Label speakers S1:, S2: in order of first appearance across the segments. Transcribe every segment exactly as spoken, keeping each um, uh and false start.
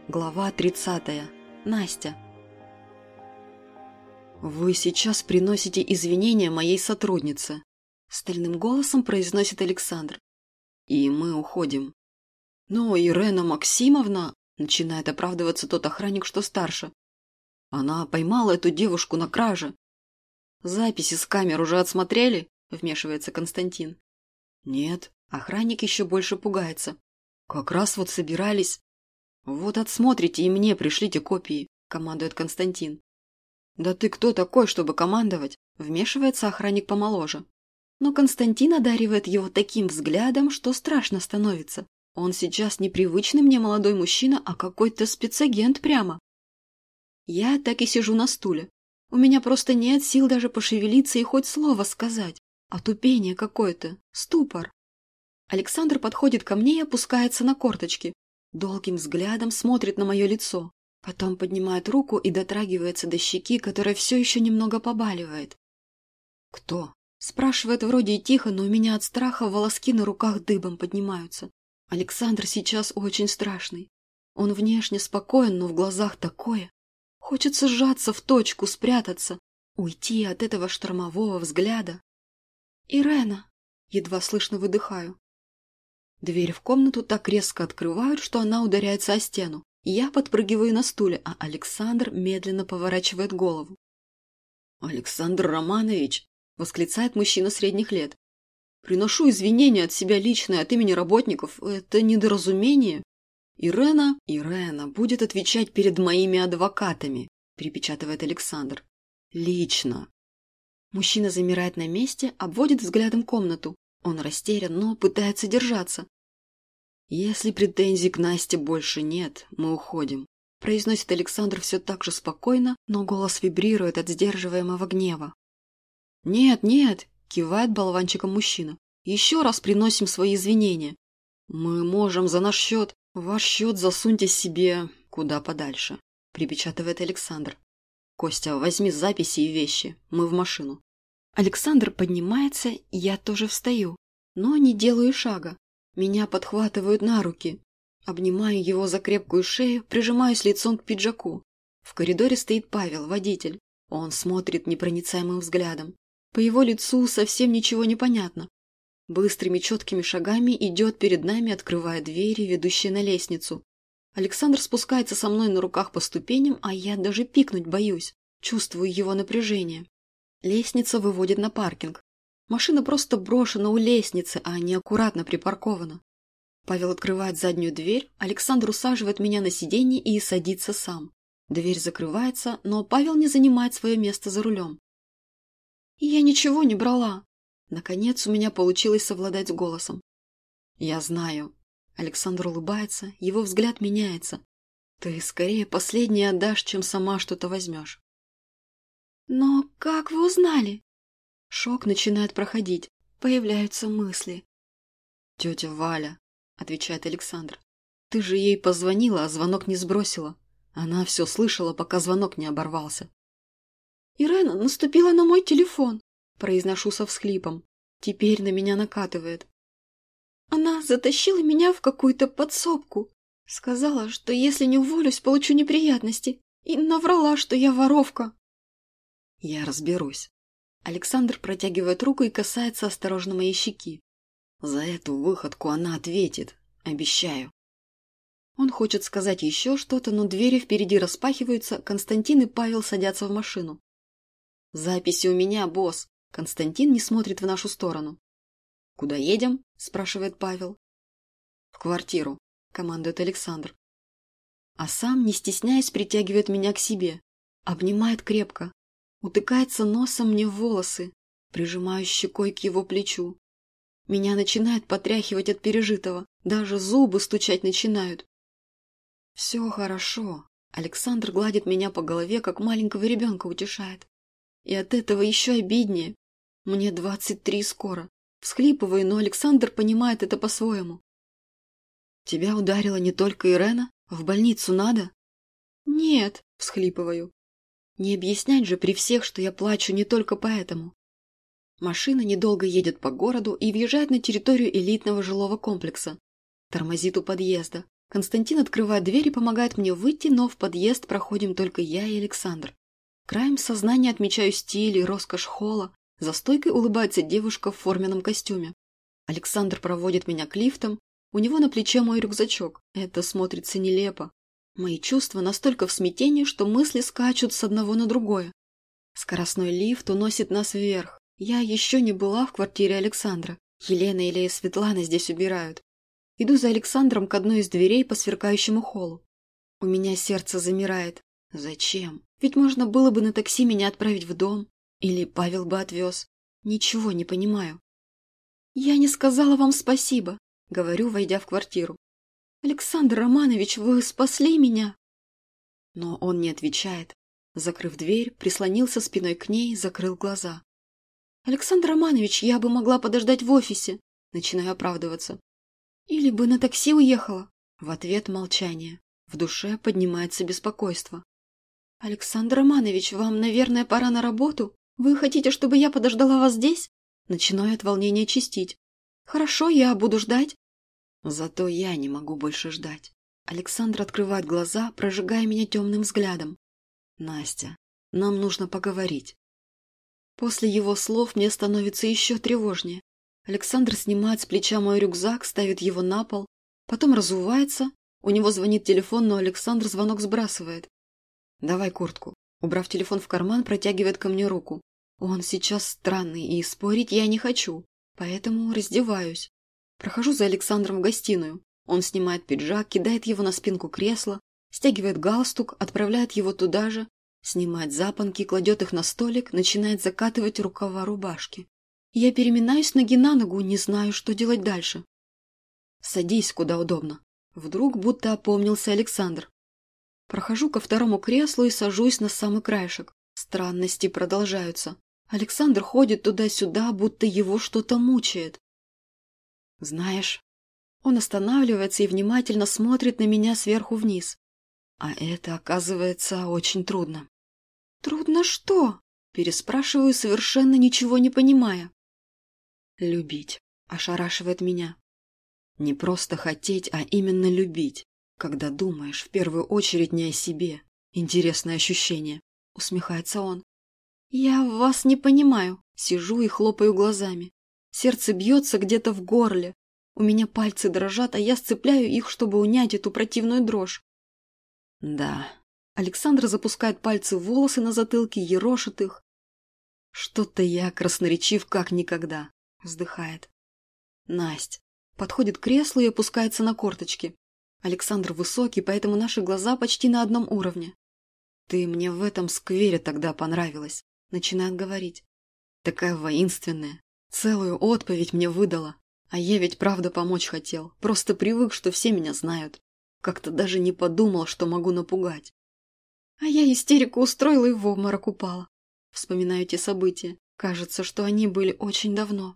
S1: Глава тридцатая. Настя. «Вы сейчас приносите извинения моей сотруднице», – стальным голосом произносит Александр. «И мы уходим». «Но Ирена Максимовна», – начинает оправдываться тот охранник, что старше. «Она поймала эту девушку на краже». «Записи с камер уже отсмотрели?» – вмешивается Константин. «Нет», – охранник еще больше пугается. «Как раз вот собирались». «Вот отсмотрите и мне пришлите копии», – командует Константин. «Да ты кто такой, чтобы командовать?» – вмешивается охранник помоложе. Но Константин одаривает его таким взглядом, что страшно становится. Он сейчас непривычный мне молодой мужчина, а какой-то спецагент прямо. Я так и сижу на стуле. У меня просто нет сил даже пошевелиться и хоть слово сказать. Отупение какое-то, ступор. Александр подходит ко мне и опускается на корточки. Долгим взглядом смотрит на мое лицо. Потом поднимает руку и дотрагивается до щеки, которая все еще немного побаливает. «Кто?» – спрашивает вроде и тихо, но у меня от страха волоски на руках дыбом поднимаются. Александр сейчас очень страшный. Он внешне спокоен, но в глазах такое. Хочется сжаться в точку, спрятаться, уйти от этого штормового взгляда. «Ирена!» – едва слышно выдыхаю. Дверь в комнату так резко открывают, что она ударяется о стену. Я подпрыгиваю на стуле, а Александр медленно поворачивает голову. «Александр Романович!» – восклицает мужчина средних лет. «Приношу извинения от себя лично и от имени работников. Это недоразумение. Ирена, Ирена будет отвечать перед моими адвокатами», – припечатывает Александр. «Лично». Мужчина замирает на месте, обводит взглядом комнату. Он растерян, но пытается держаться. «Если претензий к Насте больше нет, мы уходим», – произносит Александр все так же спокойно, но голос вибрирует от сдерживаемого гнева. «Нет, нет», – кивает болванчиком мужчина. «Еще раз приносим свои извинения. Мы можем за наш счет, ваш счет засуньте себе куда подальше», – припечатывает Александр. «Костя, возьми записи и вещи, мы в машину». Александр поднимается, я тоже встаю, но не делаю шага. Меня подхватывают на руки. Обнимаю его за крепкую шею, прижимаюсь лицом к пиджаку. В коридоре стоит Павел, водитель. Он смотрит непроницаемым взглядом. По его лицу совсем ничего не понятно. Быстрыми четкими шагами идет перед нами, открывая двери, ведущие на лестницу. Александр спускается со мной на руках по ступеням, а я даже пикнуть боюсь. Чувствую его напряжение. Лестница выводит на паркинг. Машина просто брошена у лестницы, а не аккуратно припаркована. Павел открывает заднюю дверь, Александр усаживает меня на сиденье и садится сам. Дверь закрывается, но Павел не занимает свое место за рулем. «Я ничего не брала». Наконец у меня получилось совладать с голосом. «Я знаю». Александр улыбается, его взгляд меняется. «Ты скорее последнее отдашь, чем сама что-то возьмешь». «Но как вы узнали?» Шок начинает проходить, появляются мысли. «Тетя Валя», — отвечает Александр, — «ты же ей позвонила, а звонок не сбросила. Она все слышала, пока звонок не оборвался». «Ирена наступила на мой телефон», — произношу со всхлипом. Теперь на меня накатывает. «Она затащила меня в какую-то подсобку. Сказала, что если не уволюсь, получу неприятности. И наврала, что я воровка». «Я разберусь». Александр протягивает руку и касается осторожно моей щеки. «За эту выходку она ответит. Обещаю». Он хочет сказать еще что-то, но двери впереди распахиваются, Константин и Павел садятся в машину. «Записи у меня, босс». Константин не смотрит в нашу сторону. «Куда едем?» – спрашивает Павел. «В квартиру», – командует Александр. А сам, не стесняясь, притягивает меня к себе. Обнимает крепко. Утыкается носом мне в волосы, прижимаю щекой к его плечу. Меня начинает потряхивать от пережитого, даже зубы стучать начинают. «Все хорошо», — Александр гладит меня по голове, как маленького ребенка утешает. И от этого еще обиднее. Мне двадцать три скоро. Всхлипываю, но Александр понимает это по-своему. «Тебя ударила не только Ирена? В больницу надо?» «Нет», — всхлипываю. Не объяснять же при всех, что я плачу не только поэтому. Машина недолго едет по городу и въезжает на территорию элитного жилого комплекса. Тормозит у подъезда. Константин открывает дверь и помогает мне выйти, но в подъезд проходим только я и Александр. Краем сознания отмечаю стиль и роскошь холла. За стойкой улыбается девушка в форменном костюме. Александр проводит меня к лифтам. У него на плече мой рюкзачок. Это смотрится нелепо. Мои чувства настолько в смятении, что мысли скачут с одного на другое. Скоростной лифт уносит нас вверх. Я еще не была в квартире Александра. Елена или Светлана здесь убирают. Иду за Александром к одной из дверей по сверкающему холлу. У меня сердце замирает. Зачем? Ведь можно было бы на такси меня отправить в дом. Или Павел бы отвез. Ничего не понимаю. «Я не сказала вам спасибо», — говорю, войдя в квартиру. «Александр Романович, вы спасли меня!» Но он не отвечает. Закрыв дверь, прислонился спиной к ней, закрыл глаза. «Александр Романович, я бы могла подождать в офисе», — начинаю оправдываться. «Или бы на такси уехала». В ответ молчание. В душе поднимается беспокойство. «Александр Романович, вам, наверное, пора на работу? Вы хотите, чтобы я подождала вас здесь?» Начинаю от волнения чистить. «Хорошо, я буду ждать». Зато я не могу больше ждать. Александр открывает глаза, прожигая меня темным взглядом. «Настя, нам нужно поговорить». После его слов мне становится еще тревожнее. Александр снимает с плеча мой рюкзак, ставит его на пол, потом разувается. У него звонит телефон, но Александр звонок сбрасывает. «Давай куртку». Убрав телефон в карман, протягивает ко мне руку. Он сейчас странный, и спорить я не хочу, поэтому раздеваюсь. Прохожу за Александром в гостиную. Он снимает пиджак, кидает его на спинку кресла, стягивает галстук, отправляет его туда же, снимает запонки, кладет их на столик, начинает закатывать рукава рубашки. Я переминаюсь ноги на ногу, не знаю, что делать дальше. «Садись, куда удобно». Вдруг будто опомнился Александр. Прохожу ко второму креслу и сажусь на самый краешек. Странности продолжаются. Александр ходит туда-сюда, будто его что-то мучает. «Знаешь...» Он останавливается и внимательно смотрит на меня сверху вниз. А это, оказывается, очень трудно. «Трудно что?» – переспрашиваю, совершенно ничего не понимая. «Любить» – ошарашивает меня. Не просто хотеть, а именно любить, когда думаешь в первую очередь не о себе. Интересное ощущение. Усмехается он. «Я вас не понимаю». Сижу и хлопаю глазами. Сердце бьется где-то в горле. У меня пальцы дрожат, а я сцепляю их, чтобы унять эту противную дрожь. «Да». Александр запускает пальцы в волосы на затылке, ерошит их. «Что-то я красноречив как никогда», — вздыхает. «Насть». Подходит к креслу и опускается на корточки. Александр высокий, поэтому наши глаза почти на одном уровне. «Ты мне в этом сквере тогда понравилась», — начинает говорить. «Такая воинственная. Целую отповедь мне выдала. А я ведь правда помочь хотел. Просто привык, что все меня знают. Как-то даже не подумал, что могу напугать. А я истерику устроила и в обморок упала. Вспоминаю те события. Кажется, что они были очень давно».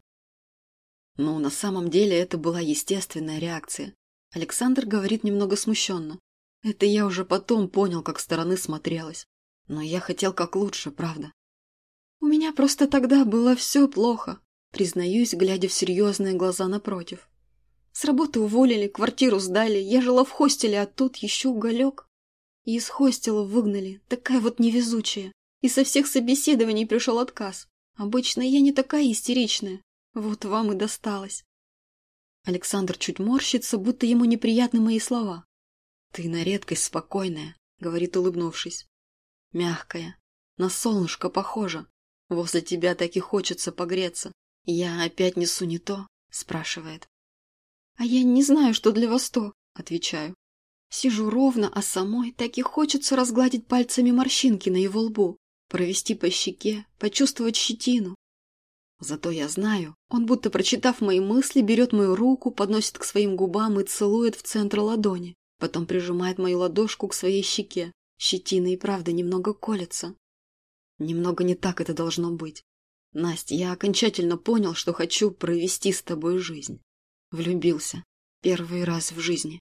S1: Ну, на самом деле это была естественная реакция. Александр говорит немного смущенно. Это я уже потом понял, как со стороны смотрелась. Но я хотел как лучше, правда. У меня просто тогда было все плохо, признаюсь, глядя в серьезные глаза напротив. С работы уволили, квартиру сдали, я жила в хостеле, а тут еще уголек. И из хостела выгнали, такая вот невезучая. И со всех собеседований пришел отказ. Обычно я не такая истеричная. Вот вам и досталось. Александр чуть морщится, будто ему неприятны мои слова. «Ты на редкость спокойная», — говорит, улыбнувшись. «Мягкая, на солнышко похожа. Возле тебя так и хочется погреться. Я опять несу не то?» — спрашивает. «А я не знаю, что для вас то», — отвечаю. Сижу ровно, а самой так и хочется разгладить пальцами морщинки на его лбу, провести по щеке, почувствовать щетину. Зато я знаю, он, будто прочитав мои мысли, берет мою руку, подносит к своим губам и целует в центр ладони. Потом прижимает мою ладошку к своей щеке. Щетина и правда немного колется. Немного не так это должно быть. Настя, я окончательно понял, что хочу провести с тобой жизнь. Влюбился. Первый раз в жизни.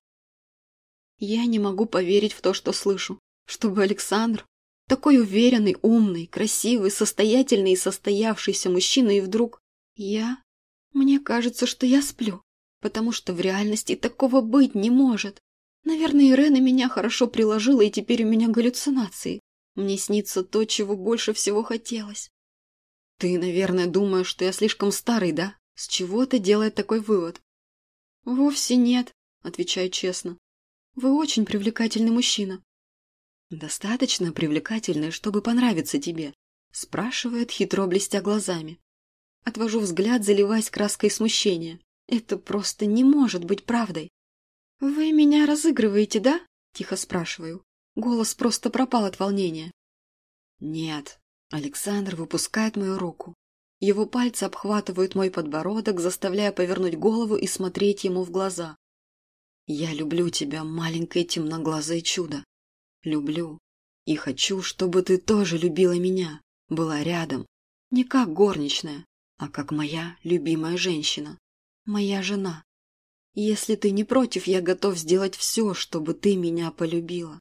S1: Я не могу поверить в то, что слышу. Чтобы Александр, такой уверенный, умный, красивый, состоятельный и состоявшийся мужчина, и вдруг я... Мне кажется, что я сплю, потому что в реальности такого быть не может. Наверное, Ирена меня хорошо приложила, и теперь у меня галлюцинации. Мне снится то, чего больше всего хотелось. Ты, наверное, думаешь, что я слишком старый, да? С чего ты делаешь такой вывод? Вовсе нет, отвечаю честно. Вы очень привлекательный мужчина. Достаточно привлекательный, чтобы понравиться тебе, спрашивает, хитро блестя глазами. Отвожу взгляд, заливаясь краской смущения. Это просто не может быть правдой. Вы меня разыгрываете, да? Тихо спрашиваю. Голос просто пропал от волнения. Нет. Александр выпускает мою руку. Его пальцы обхватывают мой подбородок, заставляя повернуть голову и смотреть ему в глаза. Я люблю тебя, маленькое темноглазое чудо. Люблю. И хочу, чтобы ты тоже любила меня, была рядом. Не как горничная, а как моя любимая женщина. Моя жена. Если ты не против, я готов сделать все, чтобы ты меня полюбила.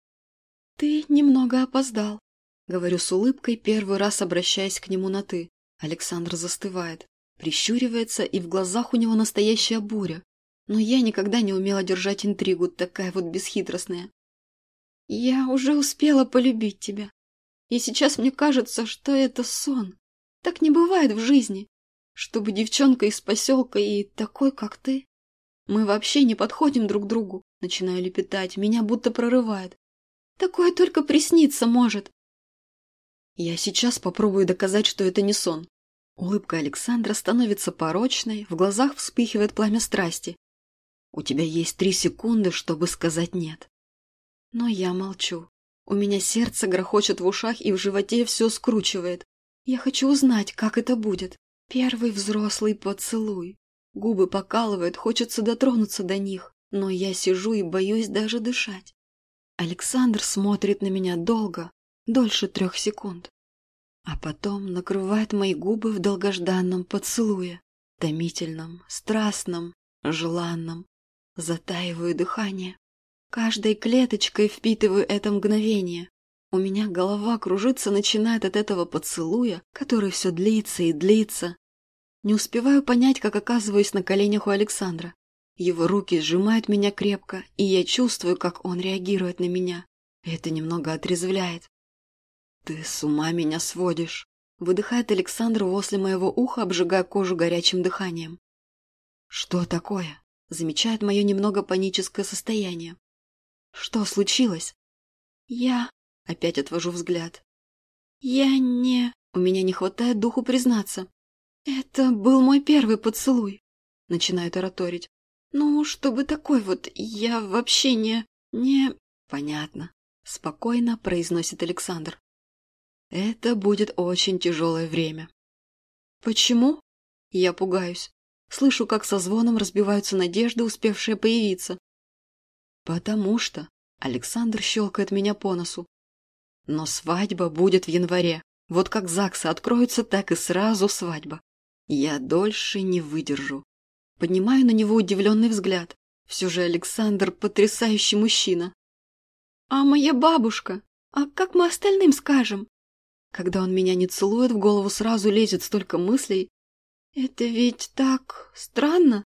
S1: Ты немного опоздал. Говорю с улыбкой, первый раз обращаясь к нему на «ты». Александр застывает, прищуривается, и в глазах у него настоящая буря. Но я никогда не умела держать интригу, такая вот бесхитростная. Я уже успела полюбить тебя. И сейчас мне кажется, что это сон. Так не бывает в жизни. Чтобы девчонка из поселка и такой, как ты. Мы вообще не подходим друг к другу. Начинаю лепетать, меня будто прорывает. Такое только присниться может. Я сейчас попробую доказать, что это не сон. Улыбка Александра становится порочной, в глазах вспыхивает пламя страсти. У тебя есть три секунды, чтобы сказать «нет». Но я молчу. У меня сердце грохочет в ушах и в животе все скручивает. Я хочу узнать, как это будет. Первый взрослый поцелуй. Губы покалывают, хочется дотронуться до них, но я сижу и боюсь даже дышать. Александр смотрит на меня долго, дольше трех секунд. А потом накрывает мои губы в долгожданном поцелуе, томительном, страстном, желанном. Затаиваю дыхание. Каждой клеточкой впитываю это мгновение. У меня голова кружится, начинает от этого поцелуя, который все длится и длится. Не успеваю понять, как оказываюсь на коленях у Александра. Его руки сжимают меня крепко, и я чувствую, как он реагирует на меня. Это немного отрезвляет. «Ты с ума меня сводишь!» — выдыхает Александр возле моего уха, обжигая кожу горячим дыханием. «Что такое?» — замечает мое немного паническое состояние. «Что случилось?» «Я...» — опять отвожу взгляд. «Я не...» У меня не хватает духу признаться. «Это был мой первый поцелуй», — начинаю тараторить. «Ну, чтобы такой вот, я вообще не... не...» «Понятно», — спокойно произносит Александр. «Это будет очень тяжелое время». «Почему?» Я пугаюсь. Слышу, как со звоном разбиваются надежды, успевшие появиться. «Потому что...» — Александр щелкает меня по носу. «Но свадьба будет в январе. Вот как ЗАГСы откроются, так и сразу свадьба. Я дольше не выдержу». Поднимаю на него удивленный взгляд. Все же Александр потрясающий мужчина. «А моя бабушка? А как мы остальным скажем?» Когда он меня не целует, в голову сразу лезет столько мыслей. «Это ведь так странно?»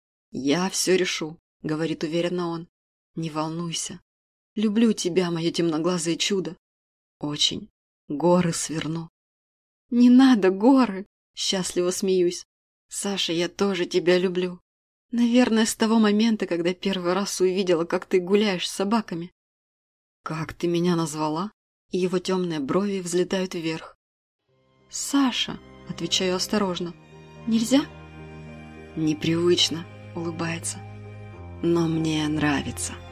S1: «Я все решу», — говорит уверенно он. «Не волнуйся. Люблю тебя, мое темноглазое чудо. Очень. Горы сверну». «Не надо горы!» — счастливо смеюсь. «Саша, я тоже тебя люблю. Наверное, с того момента, когда первый раз увидела, как ты гуляешь с собаками». «Как ты меня назвала?» И его темные брови взлетают вверх. «Саша», — отвечаю осторожно. «Нельзя?» «Непривычно», — улыбается. «Но мне нравится».